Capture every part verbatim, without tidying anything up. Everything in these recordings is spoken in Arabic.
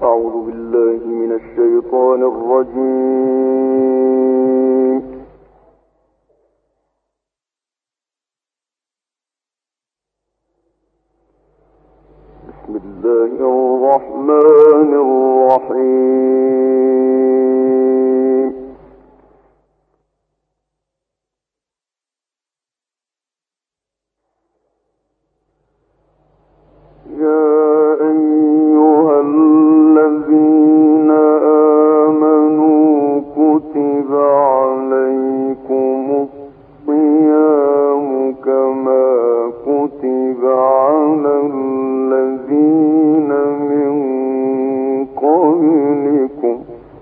أعوذ بالله من الشيطان الرجيم. بسم الله الرحمن الرحيم. يا أيها الذين آمنوا كتب عليكم الصيام كما كتب على الذين من قبلكم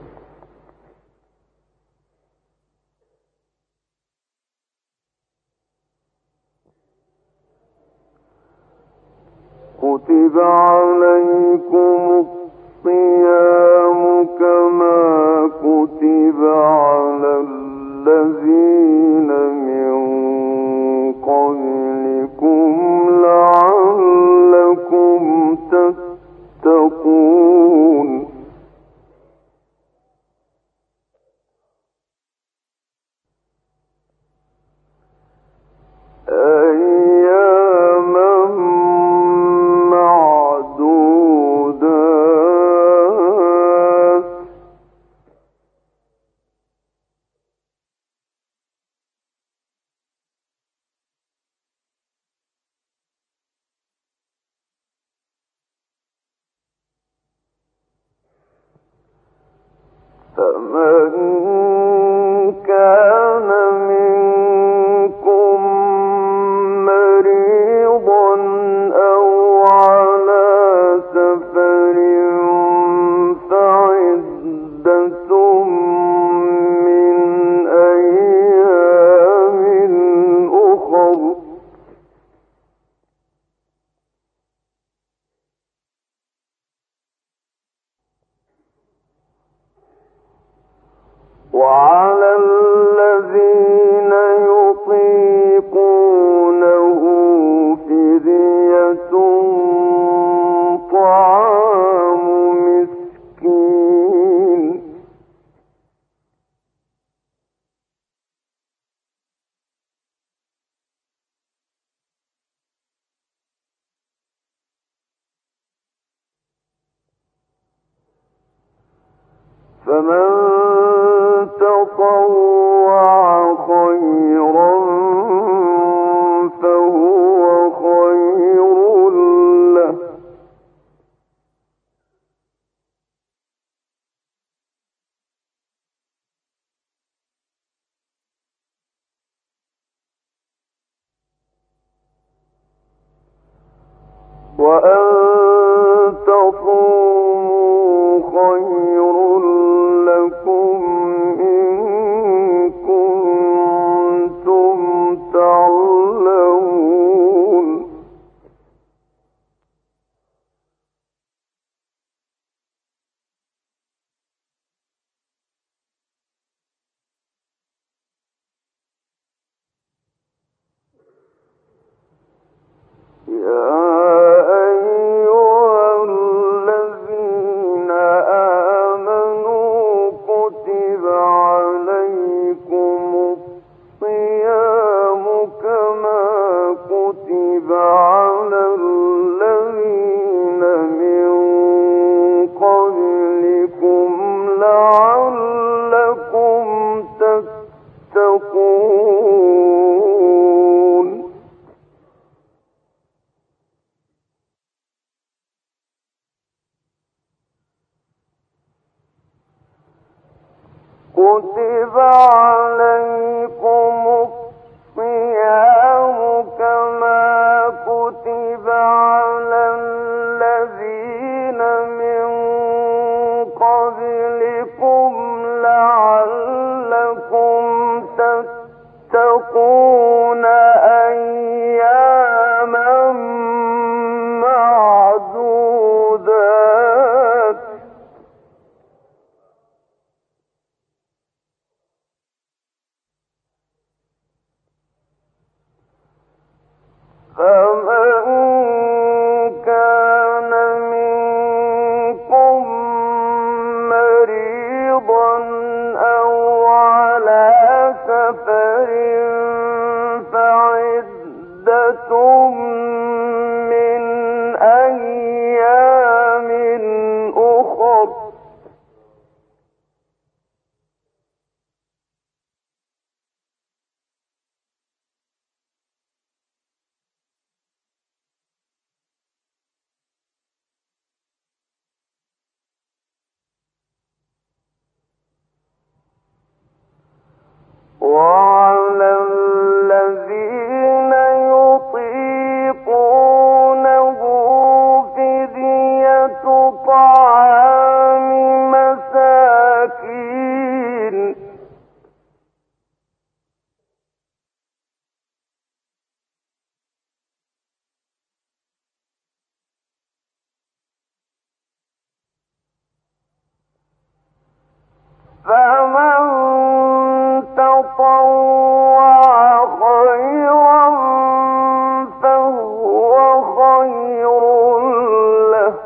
كتب عليكم الصيام كما كتب على الذين من قبلكم لعلكم تتقون. فمن كان منكم مريضا أو على سفر فعدة من أيام أخر وعلى الذين يطيقونه فدية طعام مسكين فمن تطوع خيرا فهو خير له وأن تصوموا خير لكم إن كنتم تعلمون. يا أيها الذين آمنوا كتب عليكم الصيام كما كتب على الذين من قبلكم لعلكم تتقون. كتب عليكم الصيام كما كتب على الذين من قبلكم لعلكم تتقون أياما معدودات سفر فعدة من أيام أخر وعلى الذين يطيقونه فدية طعام مساكين فمن تطوع خيرا فهو خير له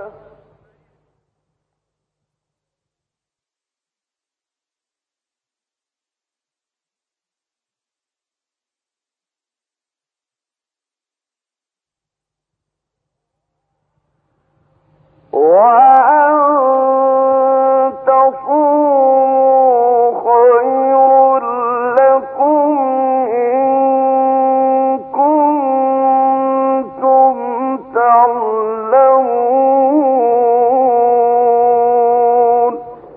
وأن تصوموا خير لكم إن كنتم تعلمون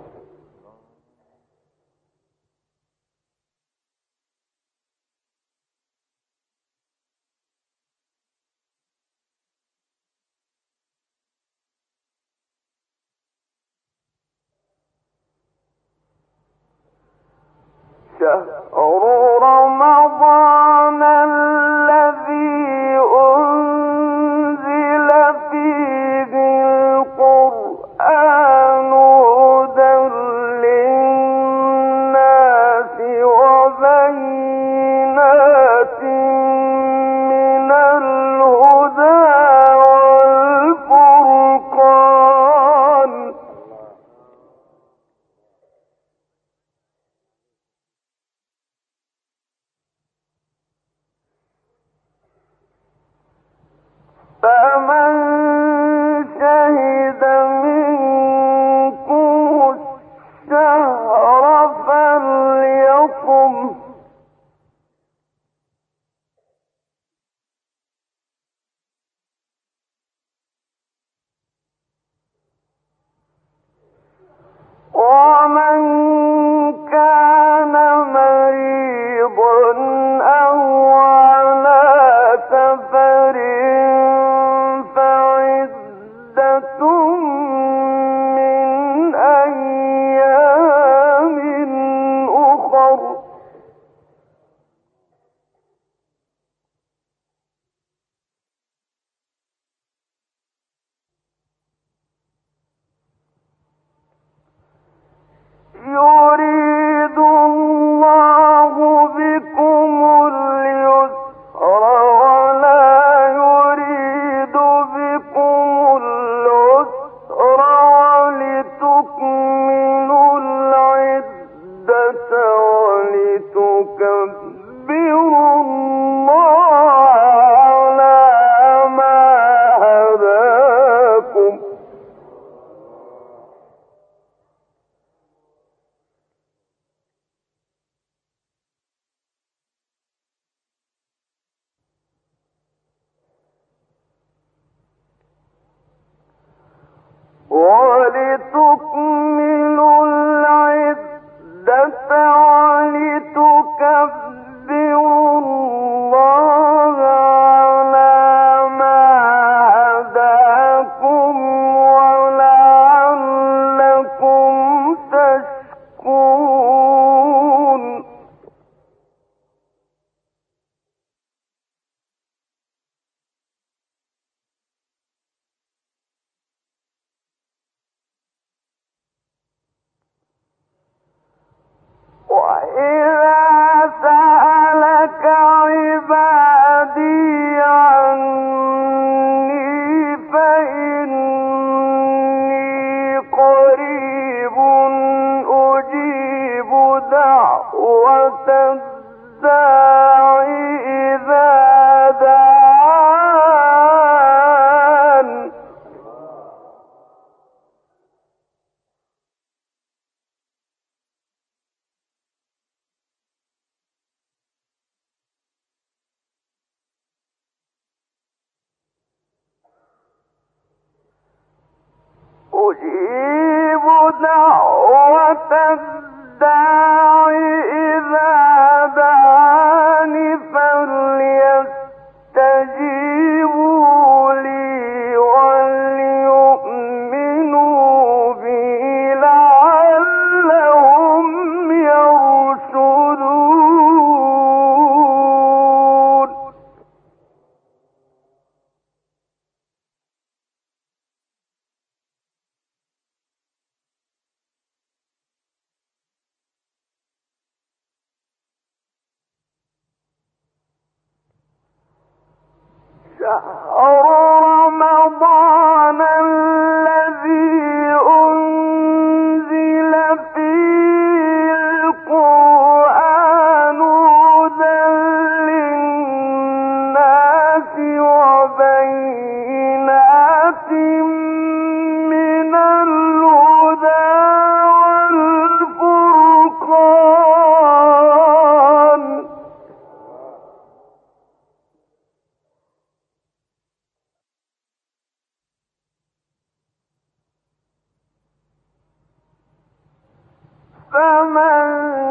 شهر رمضان الذي أنزل فيه القرآن هدى للناس وبينات من الهدى والفرقان فمن شهد منكم الشهر فليصم ومن كان مريضا أو على سفر فعدة من أيام أخر يريد الله بكم اليسر ولا يريد بكم العسر ولتكملوا العدة ولتكبروا الله على ما هداكم ولتكملوا العدة ولتكبروا الله على ما هداكم ولعلكم تشكرون وإذا سألك عبادي عني فإني قريب أجيب دعوة الداع أجيب دعوة الداع إذا دعان فليستجيبوا لي وليؤمنوا بي لعلهم يرشدون شهر رمضان الذي أنزل فيه القرآن هدى للناس وبينات من الهدى والفرقان فمن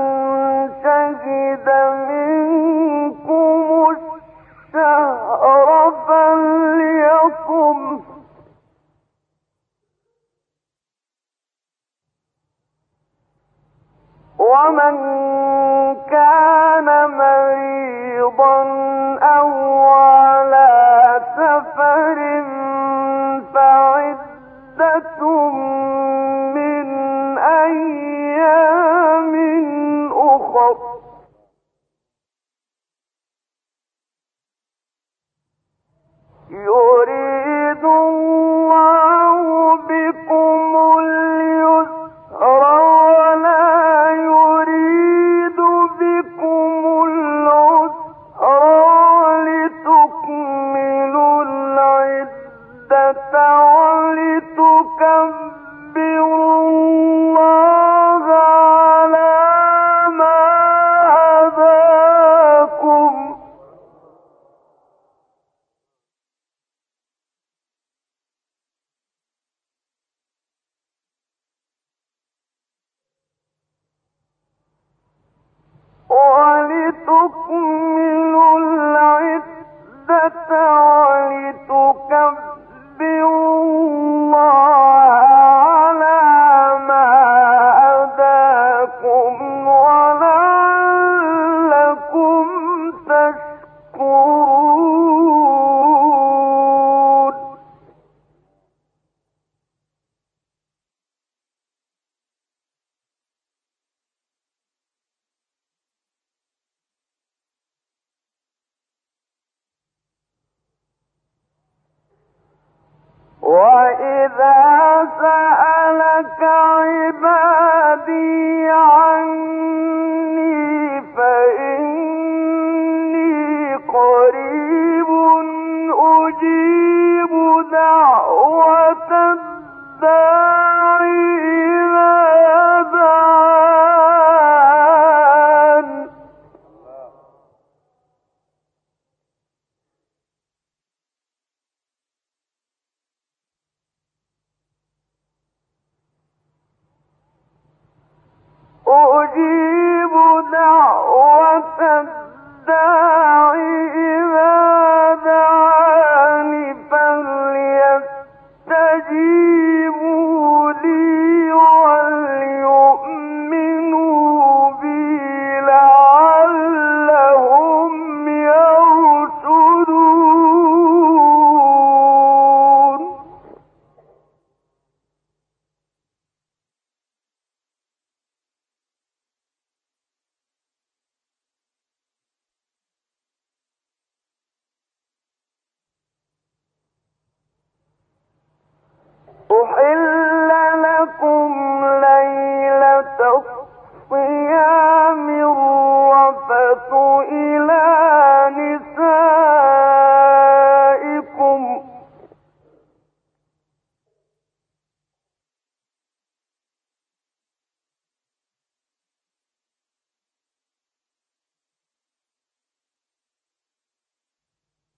شهد منكم الشهر فليصم ومن كان مريضا أو على سفر فعدة من أيام أخر يريد الله بكم اليسر ولا يريد بكم العسر ولتكملوا العدة ولتكبروا الله على ما هداكم ولتكملوا العدة ولتكبروا الله على ما هداكم ولعلكم تشكرون وإذا سألك عبادي عني فإني قريب أجيب دعوة الداع إذا دعان أجيب دعوة الداع إذا دعان فليستجيبوا لي وليؤمنوا بي لعلهم يرشدون أحل لكم ليلة الصيام الرفث إلى نسائكم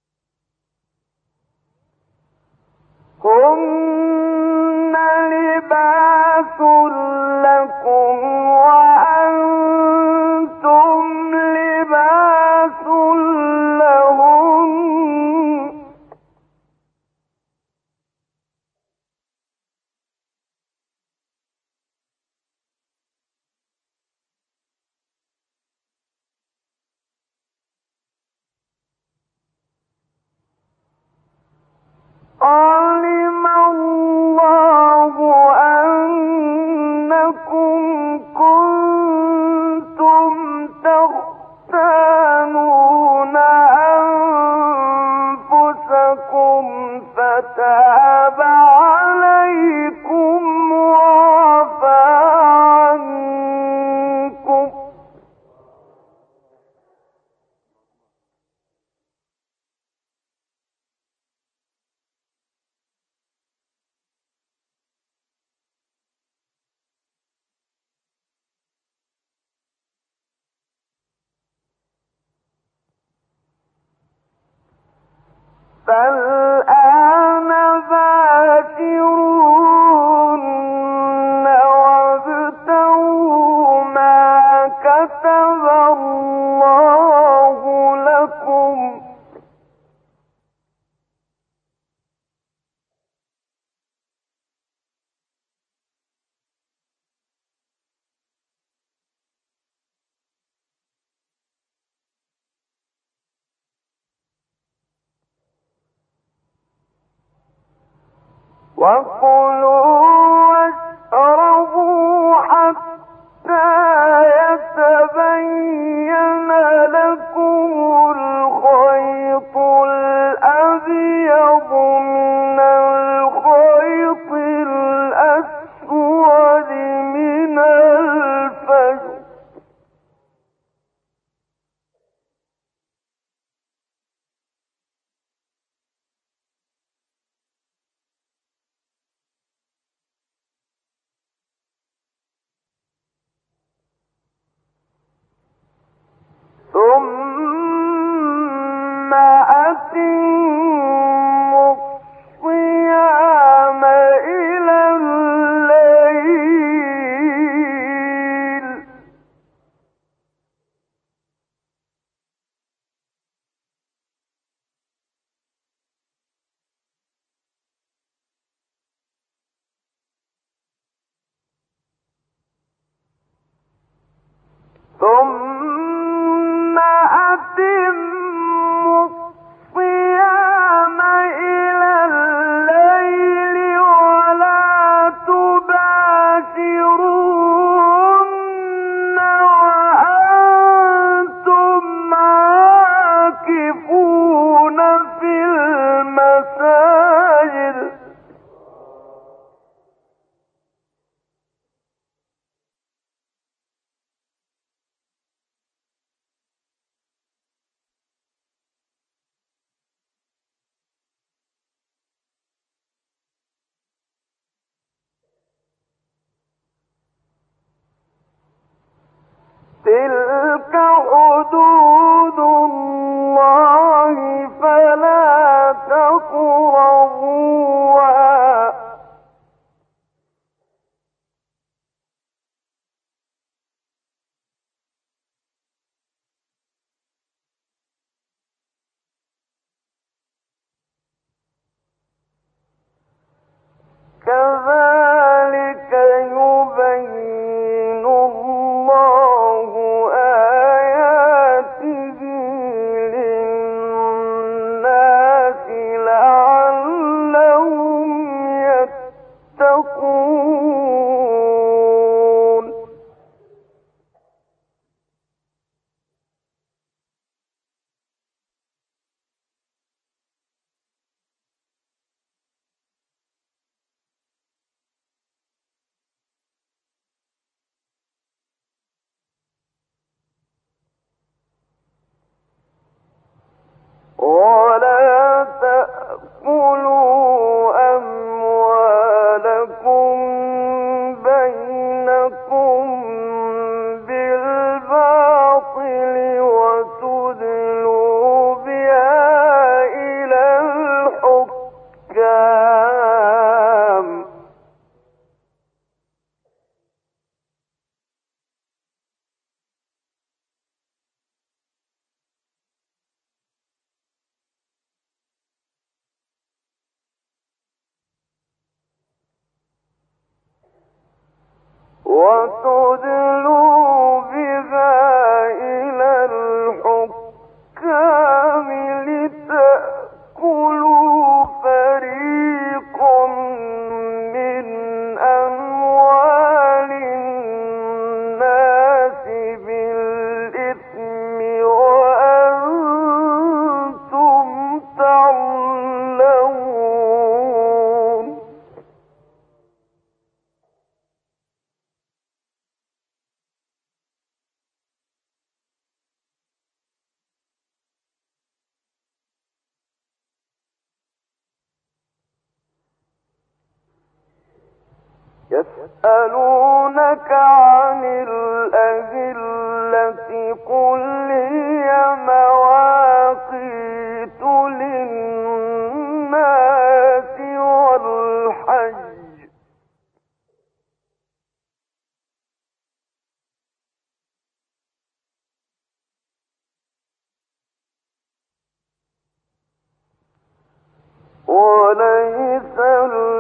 هن لباس لكم وأنتم لباس لهم علم الله أنكم كنتم تختانون أنفسكم فتاب عليكم وعفى عنكم فالآن باشروهن وابتغوا ما كتب الله لكم وكلوا واشربوا حتى يتبين لكم الخيط الأبيض من الخيط الأسود من الفجر ثم أتموا الصيام إلى الليل ثم أتموا الصيام إلى الليل ولا تباشروهن وأنتم عاكفون في المساجد تلك حدود الله فلا تقربوها كذلك يبين الله آياته للناس لعلهم يتقون ولا تأكلوا أموالكم بينكم بالباطل وتدلوا بها إلى الحكام وتدلوا بها إلى الحكام لتأكلوا فريقا من أموال الناس بالإثم وأنتم تعلمون. يسألونك عن الأهلة قل هي مواقيت للناس والحج وليس